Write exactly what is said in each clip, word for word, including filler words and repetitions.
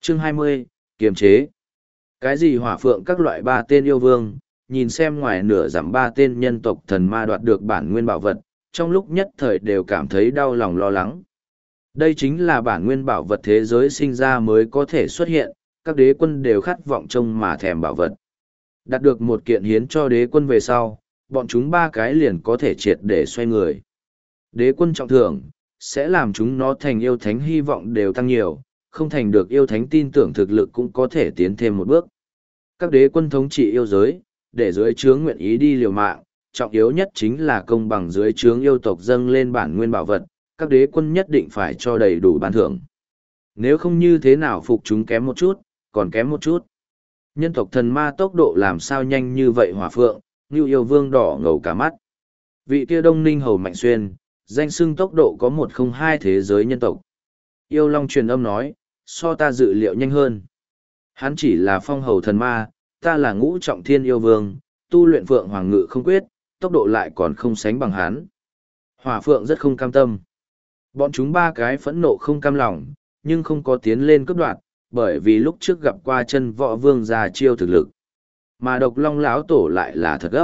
Chương hai mươi, kiềm chế. Cái gì hỏa phượng các loại ba tên yêu vương, nhìn xem ngoài nửa dặm ba tên nhân tộc thần ma đoạt được bản nguyên bảo vật, trong lúc nhất thời đều cảm thấy đau lòng lo lắng. Đây chính là bản nguyên bảo vật thế giới sinh ra mới có thể xuất hiện, các đế quân đều khát vọng trông mà thèm bảo vật. Đạt được một kiện hiến cho đế quân về sau, bọn chúng ba cái liền có thể triệt để xoay người. Đế quân trọng thưởng, sẽ làm chúng nó thành yêu thánh hy vọng đều tăng nhiều, không thành được yêu thánh tin tưởng thực lực cũng có thể tiến thêm một bước. Các đế quân thống trị yêu giới, để dưới trướng nguyện ý đi liều mạng, trọng yếu nhất chính là công bằng dưới trướng yêu tộc dâng lên bản nguyên bảo vật, các đế quân nhất định phải cho đầy đủ ban thưởng. Nếu không như thế nào phục chúng kém một chút, còn kém một chút. Nhân tộc thần ma tốc độ làm sao nhanh như vậy hỏa phượng, như yêu vương đỏ ngầu cả mắt. Vị kia đông ninh hầu mạnh xuyên, danh xưng tốc độ có một không hai thế giới nhân tộc. Yêu long truyền âm nói, so ta dự liệu nhanh hơn. Hắn chỉ là phong hầu thần ma, ta là ngũ trọng thiên yêu vương, tu luyện phượng hoàng ngự không quyết, tốc độ lại còn không sánh bằng hắn. Hỏa phượng rất không cam tâm. Bọn chúng ba cái phẫn nộ không cam lòng, nhưng không có tiến lên cướp đoạt, bởi vì lúc trước gặp qua chân võ vương ra chiêu thực lực. Mà độc long lão tổ lại là thật gấp.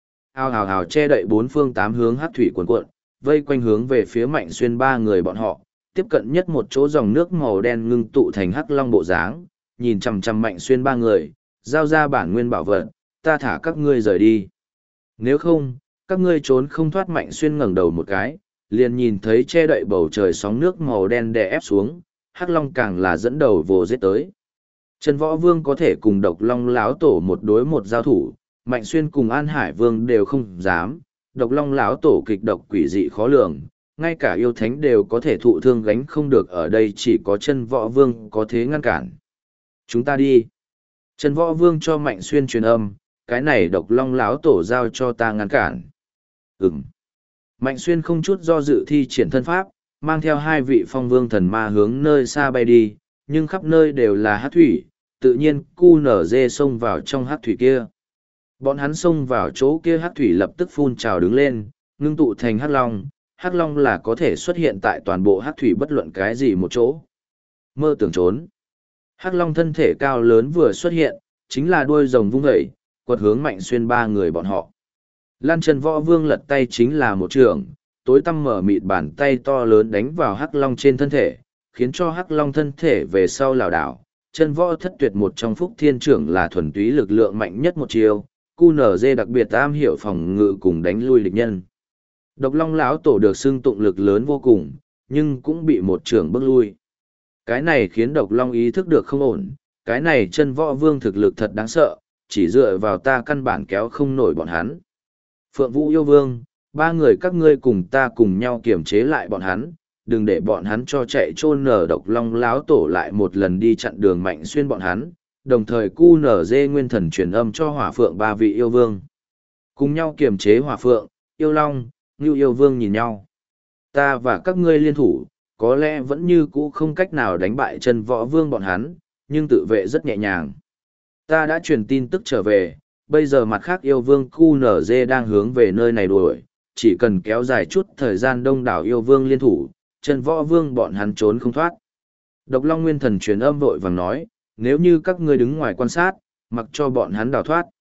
Ao hào hào che đậy bốn phương tám hướng hát thủy cuồn cuộn, vây quanh hướng về phía mạnh xuyên ba người bọn họ, tiếp cận nhất một chỗ dòng nước màu đen ngưng tụ thành hắc long bộ dáng, nhìn chằm chằm mạnh xuyên ba người, giao ra bản nguyên bảo vật, ta thả các ngươi rời đi. Nếu không, các ngươi trốn không thoát. Mạnh xuyên ngẩng đầu một cái, liền nhìn thấy che đậy bầu trời sóng nước màu đen đè ép xuống, hắc long càng là dẫn đầu vồ giết tới. Trần Võ Vương có thể cùng độc long lão tổ một đối một giao thủ, Mạnh xuyên cùng An Hải Vương đều không dám, độc long lão tổ kịch độc quỷ dị khó lường, ngay cả yêu thánh đều có thể thụ thương gánh không được, ở đây chỉ có Chân Võ Vương có thế ngăn cản. Chúng ta đi. Trần Võ Vương cho Mạnh xuyên truyền âm, cái này độc long lão tổ giao cho ta ngăn cản. Ừm. Mạnh xuyên không chút do dự thi triển thân pháp, mang theo hai vị phong vương thần ma hướng nơi xa bay đi, nhưng khắp nơi đều là hát thủy, tự nhiên cu nở dê xông vào trong hát thủy kia. Bọn hắn xông vào chỗ kia hát thủy lập tức phun trào đứng lên, ngưng tụ thành hát long. Hát long là có thể xuất hiện tại toàn bộ hát thủy bất luận cái gì một chỗ. Mơ tưởng trốn. Hát long thân thể cao lớn vừa xuất hiện, chính là đuôi rồng vung vẩy, quật hướng Mạnh xuyên ba người bọn họ. Lan Trần Võ Vương lật tay chính là một trường, tối tăm mở mịt bàn tay to lớn đánh vào hắc long trên thân thể, khiến cho hắc long thân thể về sau lảo đảo. Chân võ thất tuyệt một trong phúc thiên trưởng là thuần túy lực lượng mạnh nhất một chiều, cu nở dê đặc biệt am hiểu phòng ngự cùng đánh lui địch nhân. Độc long lão tổ được xưng tụng lực lớn vô cùng, nhưng cũng bị một trưởng bước lui. Cái này khiến độc long ý thức được không ổn, cái này chân võ vương thực lực thật đáng sợ, chỉ dựa vào ta căn bản kéo không nổi bọn hắn. Phượng Vũ yêu vương, ba người các ngươi cùng ta cùng nhau kiềm chế lại bọn hắn, đừng để bọn hắn cho chạy trôn nở. Độc long láo tổ lại một lần đi chặn đường Mạnh xuyên bọn hắn, đồng thời cu nở dê nguyên thần truyền âm cho hỏa phượng ba vị yêu vương. Cùng nhau kiềm chế hỏa phượng, yêu long, ngưu yêu vương nhìn nhau. Ta và các ngươi liên thủ, có lẽ vẫn như cũ không cách nào đánh bại chân võ vương bọn hắn, nhưng tự vệ rất nhẹ nhàng. Ta đã truyền tin tức trở về, bây giờ mặt khác yêu vương cu nở dê đang hướng về nơi này đuổi, chỉ cần kéo dài chút thời gian đông đảo yêu vương liên thủ, chân võ vương bọn hắn trốn không thoát. Độc long nguyên thần truyền âm vội vàng nói, nếu như các ngươi đứng ngoài quan sát, mặc cho bọn hắn đào thoát.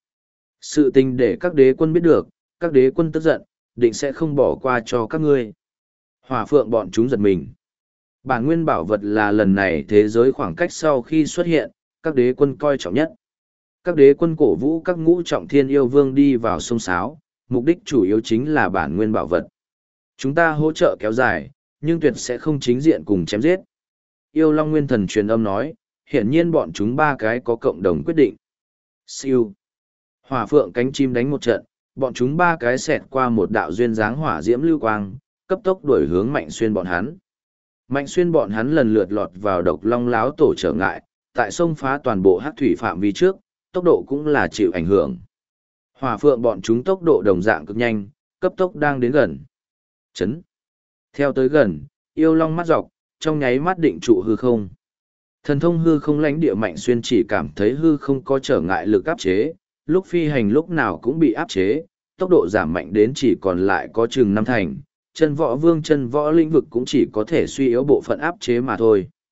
Sự tình để các đế quân biết được, các đế quân tức giận, định sẽ không bỏ qua cho các ngươi. Hỏa phượng bọn chúng giật mình. Bản nguyên bảo vật là lần này thế giới khoảng cách sau khi xuất hiện, các đế quân coi trọng nhất. Các đế quân cổ vũ các ngũ trọng thiên yêu vương đi vào sông Sáo, mục đích chủ yếu chính là bản nguyên bảo vật. Chúng ta hỗ trợ kéo dài, nhưng tuyệt sẽ không chính diện cùng chém giết. Yêu Long Nguyên Thần truyền âm nói, hiển nhiên bọn chúng ba cái có cộng đồng quyết định. Siêu. Hỏa phượng cánh chim đánh một trận, bọn chúng ba cái xẹt qua một đạo duyên dáng hỏa diễm lưu quang, cấp tốc đuổi hướng Mạnh xuyên bọn hắn. Mạnh xuyên bọn hắn lần lượt lọt vào độc long láo tổ trở ngại, tại sông phá toàn bộ hắc thủy phạm vi trước, tốc độ cũng là chịu ảnh hưởng. Hỏa phượng bọn chúng tốc độ đồng dạng cực nhanh, cấp tốc đang đến gần. Chấn. Theo tới gần, yêu long mắt dọc, trong nháy mắt định trụ hư không. Thần thông hư không lãnh địa Mạnh xuyên chỉ cảm thấy hư không có trở ngại lực áp chế, lúc phi hành lúc nào cũng bị áp chế, tốc độ giảm mạnh đến chỉ còn lại có chừng năm thành, chân võ vương chân võ lĩnh vực cũng chỉ có thể suy yếu bộ phận áp chế mà thôi.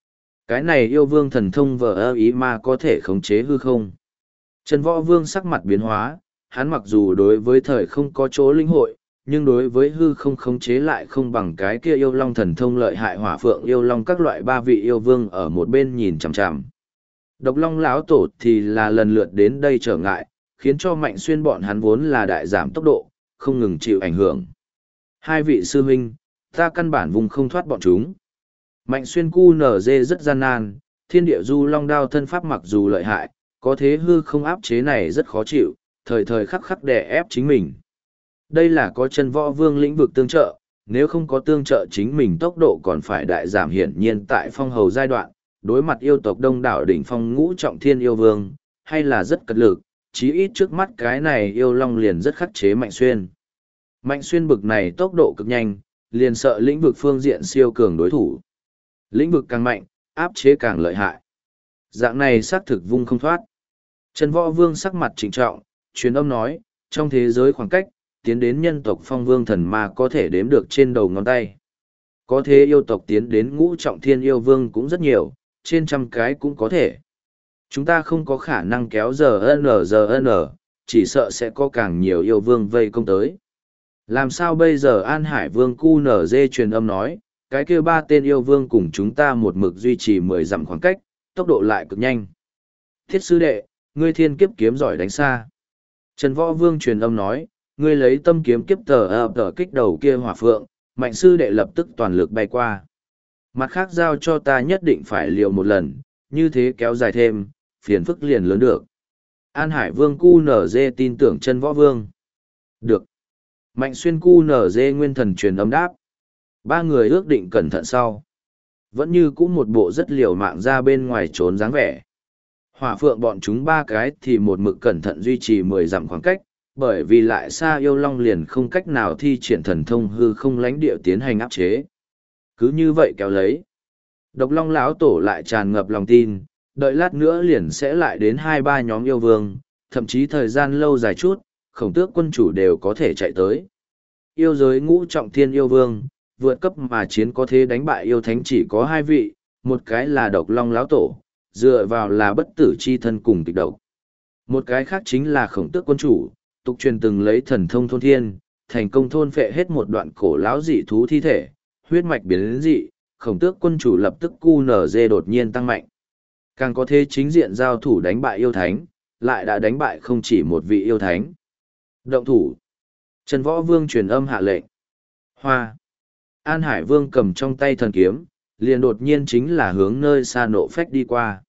Cái này yêu vương thần thông vờ ơ ý ma có thể khống chế hư không. Trần Võ Vương sắc mặt biến hóa, hắn mặc dù đối với thời không có chỗ linh hội, nhưng đối với hư không khống chế lại không bằng cái kia yêu long thần thông lợi hại hỏa phượng yêu long các loại ba vị yêu vương ở một bên nhìn chằm chằm. Độc long lão tổ thì là lần lượt đến đây trở ngại, khiến cho Mạnh Xuyên bọn hắn vốn là đại giảm tốc độ, không ngừng chịu ảnh hưởng. Hai vị sư huynh, ta căn bản vùng không thoát bọn chúng. Mạnh Xuyên cu nở dê rất gian nan, thiên địa du long đao thân pháp mặc dù lợi hại, có thế hư không áp chế này rất khó chịu, thời thời khắc khắc đè ép chính mình. Đây là có chân võ vương lĩnh vực tương trợ, nếu không có tương trợ chính mình tốc độ còn phải đại giảm hiển nhiên tại phong hầu giai đoạn, đối mặt yêu tộc đông đảo đỉnh phong ngũ trọng thiên yêu vương, hay là rất cật lực, chí ít trước mắt cái này yêu long liền rất khắc chế Mạnh Xuyên. Mạnh Xuyên bực này tốc độ cực nhanh, liền sợ lĩnh vực phương diện siêu cường đối thủ. Lĩnh vực càng mạnh, áp chế càng lợi hại. Dạng này xác thực vung không thoát. Trần Võ Vương sắc mặt trịnh trọng, truyền âm nói, trong thế giới khoảng cách, tiến đến nhân tộc phong vương thần ma có thể đếm được trên đầu ngón tay. Có thế yêu tộc tiến đến ngũ trọng thiên yêu vương cũng rất nhiều, trên trăm cái cũng có thể. Chúng ta không có khả năng kéo giờ n giờ n, chỉ sợ sẽ có càng nhiều yêu vương vây công tới. Làm sao bây giờ An Hải Vương cu nở dê truyền âm nói, cái kia ba tên yêu vương cùng chúng ta một mực duy trì mười dặm khoảng cách, tốc độ lại cực nhanh. Thiết sư đệ, ngươi thiên kiếp kiếm giỏi đánh xa. Trần Võ Vương truyền âm nói, ngươi lấy tâm kiếm kiếp tờ ập tờ kích đầu kia hỏa phượng, Mạnh sư đệ lập tức toàn lực bay qua. Mặt khác giao cho ta nhất định phải liều một lần, như thế kéo dài thêm, phiền phức liền lớn được. An Hải Vương cu nở dê tin tưởng Trần Võ Vương. Được. Mạnh Xuyên cu nở dê nguyên thần truyền âm đáp. Ba người ước định cẩn thận sau. Vẫn như cũ một bộ rất liều mạng ra bên ngoài trốn dáng vẻ. Hỏa phượng bọn chúng ba cái thì một mực cẩn thận duy trì mười dặm khoảng cách, bởi vì lại xa yêu long liền không cách nào thi triển thần thông hư không lánh địa tiến hành áp chế. Cứ như vậy kéo lấy. Độc long lão tổ lại tràn ngập lòng tin, đợi lát nữa liền sẽ lại đến hai ba nhóm yêu vương, thậm chí thời gian lâu dài chút, khổng tước quân chủ đều có thể chạy tới. Yêu giới ngũ trọng thiên yêu vương, vượt cấp mà chiến có thế đánh bại yêu thánh chỉ có hai vị, một cái là độc long lão tổ, dựa vào là bất tử chi thân cùng kịch độc. Một cái khác chính là khổng tước quân chủ, tục truyền từng lấy thần thông thôn thiên, thành công thôn phệ hết một đoạn cổ lão dị thú thi thể, huyết mạch biến đến dị, khổng tước quân chủ lập tức cu nở dê đột nhiên tăng mạnh. Càng có thế chính diện giao thủ đánh bại yêu thánh, lại đã đánh bại không chỉ một vị yêu thánh. Động thủ. Trần Võ Vương truyền âm hạ lệnh. Hoa. An Hải Vương cầm trong tay thần kiếm, liền đột nhiên chính là hướng nơi xa nộ phách đi qua.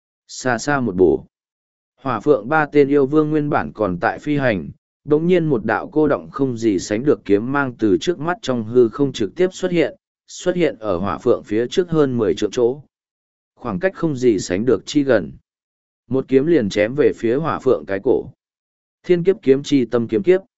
Xa xa một bổ. Hỏa phượng ba tên yêu vương nguyên bản còn tại phi hành, đống nhiên một đạo cô động không gì sánh được kiếm mang từ trước mắt trong hư không trực tiếp xuất hiện, xuất hiện ở hỏa phượng phía trước hơn mười trượng chỗ. Khoảng cách không gì sánh được chi gần. Một kiếm liền chém về phía hỏa phượng cái cổ. Thiên kiếp kiếm chi tâm kiếm kiếp.